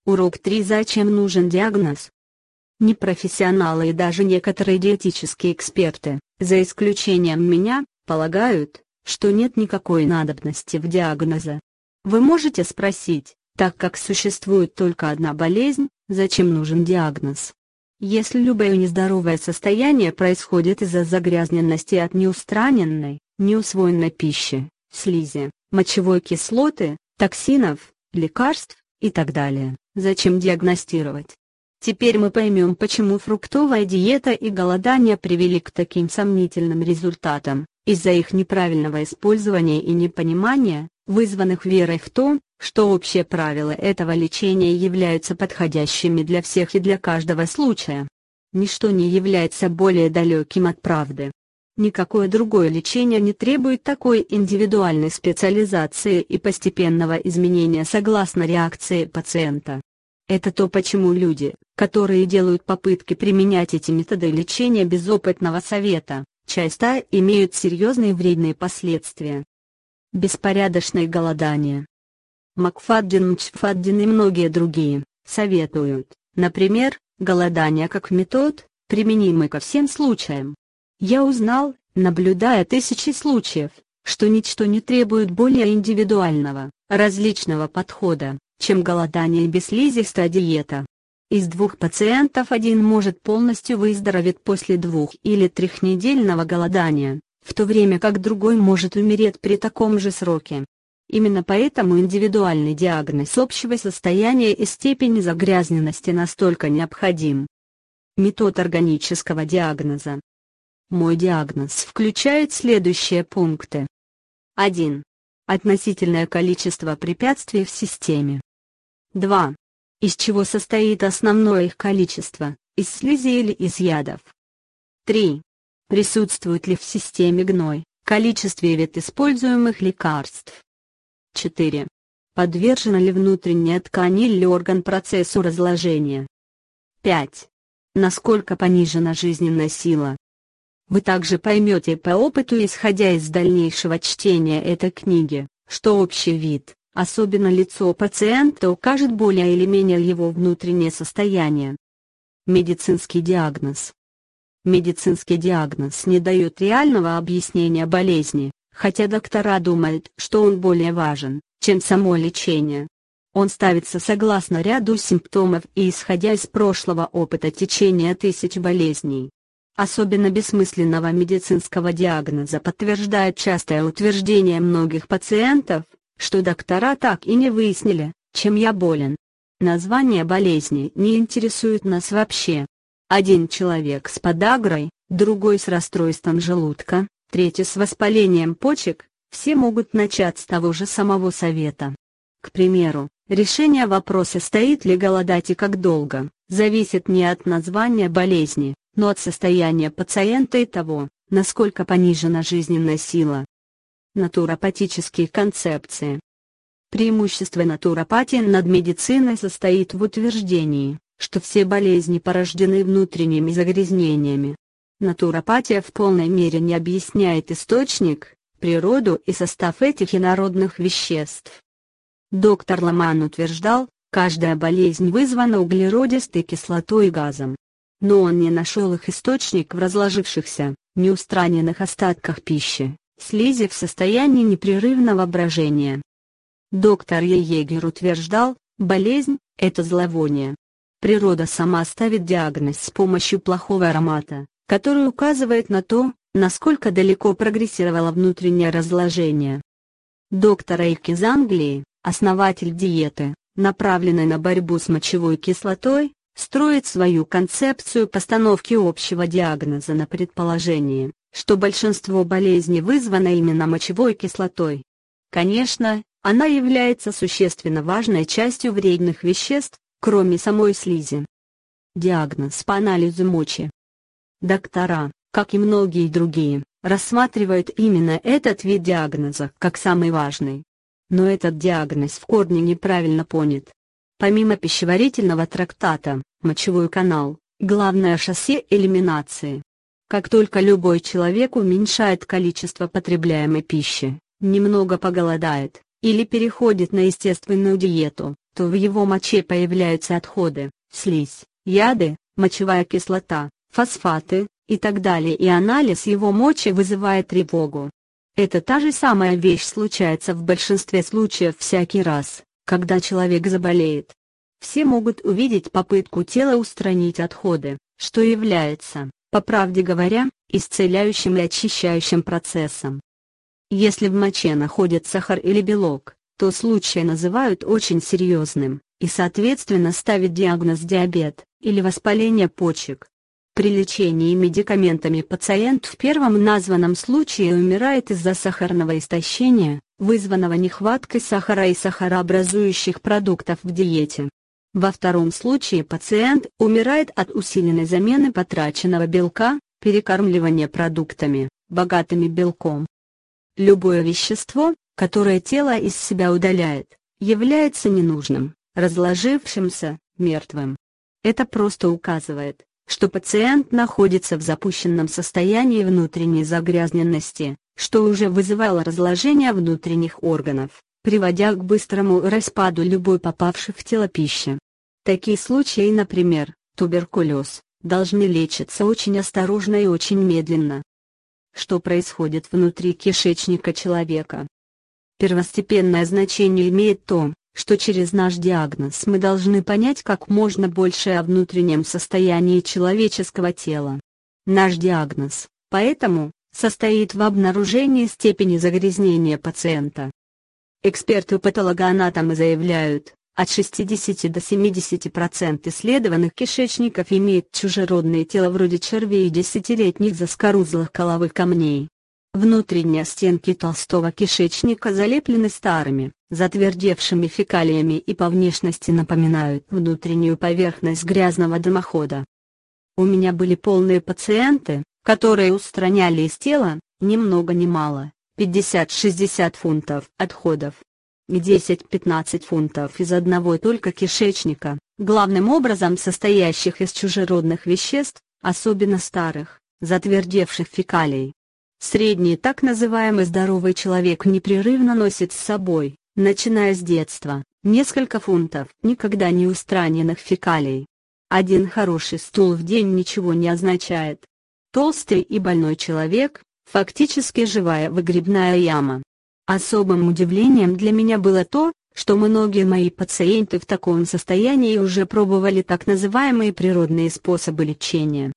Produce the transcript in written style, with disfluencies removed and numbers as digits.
Урок 3. Зачем нужен диагноз? Непрофессионалы и даже некоторые диетические эксперты, за исключением меня, полагают, что нет никакой надобности в диагнозе. Вы можете спросить, так как существует только одна болезнь, зачем нужен диагноз? Если любое нездоровое состояние происходит из-за загрязненности от неустраненной, неусвоенной пищи, слизи, мочевой кислоты, токсинов, лекарств и так далее, зачем диагностировать? Теперь мы поймем, почему фруктовая диета и голодание привели к таким сомнительным результатам, из-за их неправильного использования и непонимания, вызванных верой в то, что общие правила этого лечения являются подходящими для всех и для каждого случая. Ничто не является более далеким от правды. Никакое другое лечение не требует такой индивидуальной специализации и постепенного изменения согласно реакции пациента. Это то, почему люди, которые делают попытки применять эти методы лечения без опытного совета, часто имеют серьезные вредные последствия. Беспорядочное голодание. Макфадден, Мчфадден и многие другие советуют, например, голодание как метод, применимый ко всем случаям. Я узнал, наблюдая тысячи случаев, что ничто не требует более индивидуального, различного подхода, чем голодание и безслизистая диета. Из 2 пациентов один может полностью выздороветь после 2 или 3-недельного голодания, в то время как другой может умереть при таком же сроке. Именно поэтому индивидуальный диагноз общего состояния и степени загрязненности настолько необходим. Метод органического диагноза. Мой диагноз включает следующие пункты. 1. Относительное количество препятствий в системе. 2. Из чего состоит основное их количество, из слизи или из ядов. 3. Присутствует ли в системе гной, количество и вид используемых лекарств. 4. Подвержена ли внутренняя ткань или орган процессу разложения. 5. Насколько понижена жизненная сила. Вы также поймете по опыту, исходя из дальнейшего чтения этой книги, что общий вид, особенно лицо пациента, укажет более или менее его внутреннее состояние. Медицинский диагноз. Медицинский диагноз не дает реального объяснения болезни, хотя доктора думают, что он более важен, чем само лечение. Он ставится согласно ряду симптомов и исходя из прошлого опыта течения тысяч болезней. Особенно бессмысленного медицинского диагноза подтверждает частое утверждение многих пациентов, что доктора так и не выяснили, чем я болен. Название болезни не интересует нас вообще. Один человек с подагрой, другой с расстройством желудка, третий с воспалением почек, все могут начать с того же самого совета. К примеру, решение вопроса, стоит ли голодать и как долго, зависит не от названия болезни, но от состояния пациента и того, насколько понижена жизненная сила. Натуропатические концепции. Преимущество натуропатии над медициной состоит в утверждении, что все болезни порождены внутренними загрязнениями. Натуропатия в полной мере не объясняет источник, природу и состав этих инородных веществ. Доктор Ламан утверждал, каждая болезнь вызвана углеродистой кислотой и газом. Но он не нашел их источник в разложившихся, неустраненных остатках пищи, слизи в состоянии непрерывного брожения. Доктор Йегер утверждал, болезнь – это зловоние. Природа сама ставит диагноз с помощью плохого аромата, который указывает на то, насколько далеко прогрессировало внутреннее разложение. Доктор Эйк из Англии, основатель диеты, направленной на борьбу с мочевой кислотой, строит свою концепцию постановки общего диагноза на предположении, что большинство болезней вызвано именно мочевой кислотой. Конечно, она является существенно важной частью вредных веществ, кроме самой слизи. Диагноз по анализу мочи. Доктора, как и многие другие, рассматривают именно этот вид диагноза как самый важный. Но этот диагноз в корне неправильно понят. Помимо пищеварительного трактата, мочевой канал – главное шоссе элиминации. Как только любой человек уменьшает количество потребляемой пищи, немного поголодает, или переходит на естественную диету, то в его моче появляются отходы, слизь, яды, мочевая кислота, фосфаты и так далее, и анализ его мочи вызывает тревогу. Это та же самая вещь случается в большинстве случаев всякий раз, когда человек заболеет. Все могут увидеть попытку тела устранить отходы, что является, по правде говоря, исцеляющим и очищающим процессом. Если в моче находят сахар или белок, то случай называют очень серьезным, и соответственно ставят диагноз диабет или воспаление почек. При лечении медикаментами пациент в первом названном случае умирает из-за сахарного истощения, вызванного нехваткой сахара и сахарообразующих продуктов в диете. Во втором случае пациент умирает от усиленной замены потраченного белка, перекармливания продуктами, богатыми белком. Любое вещество, которое тело из себя удаляет, является ненужным, разложившимся, мертвым. Это просто указывает, что пациент находится в запущенном состоянии внутренней загрязненности, что уже вызывало разложение внутренних органов, приводя к быстрому распаду любой попавшей в тело пищи. Такие случаи, например, туберкулез, должны лечиться очень осторожно и очень медленно. Что происходит внутри кишечника человека? Первостепенное значение имеет то, что через наш диагноз мы должны понять как можно больше о внутреннем состоянии человеческого тела. Наш диагноз, поэтому, состоит в обнаружении степени загрязнения пациента. Эксперты-патологоанатомы заявляют, от 60 до 70% исследованных кишечников имеет чужеродное тело вроде червей и десятилетних заскорузлых коловых камней. Внутренние стенки толстого кишечника залеплены старыми, затвердевшими фекалиями и по внешности напоминают внутреннюю поверхность грязного дымохода. У меня были полные пациенты, которые устраняли из тела, ни много ни мало, 50-60 фунтов отходов. 10-15 фунтов из одного только кишечника, главным образом состоящих из чужеродных веществ, особенно старых, затвердевших фекалий. Средний так называемый здоровый человек непрерывно носит с собой, начиная с детства, несколько фунтов никогда не устраненных фекалий. Один хороший стул в день ничего не означает. Толстый и больной человек – фактически живая выгребная яма. Особым удивлением для меня было то, что многие мои пациенты в таком состоянии уже пробовали так называемые природные способы лечения.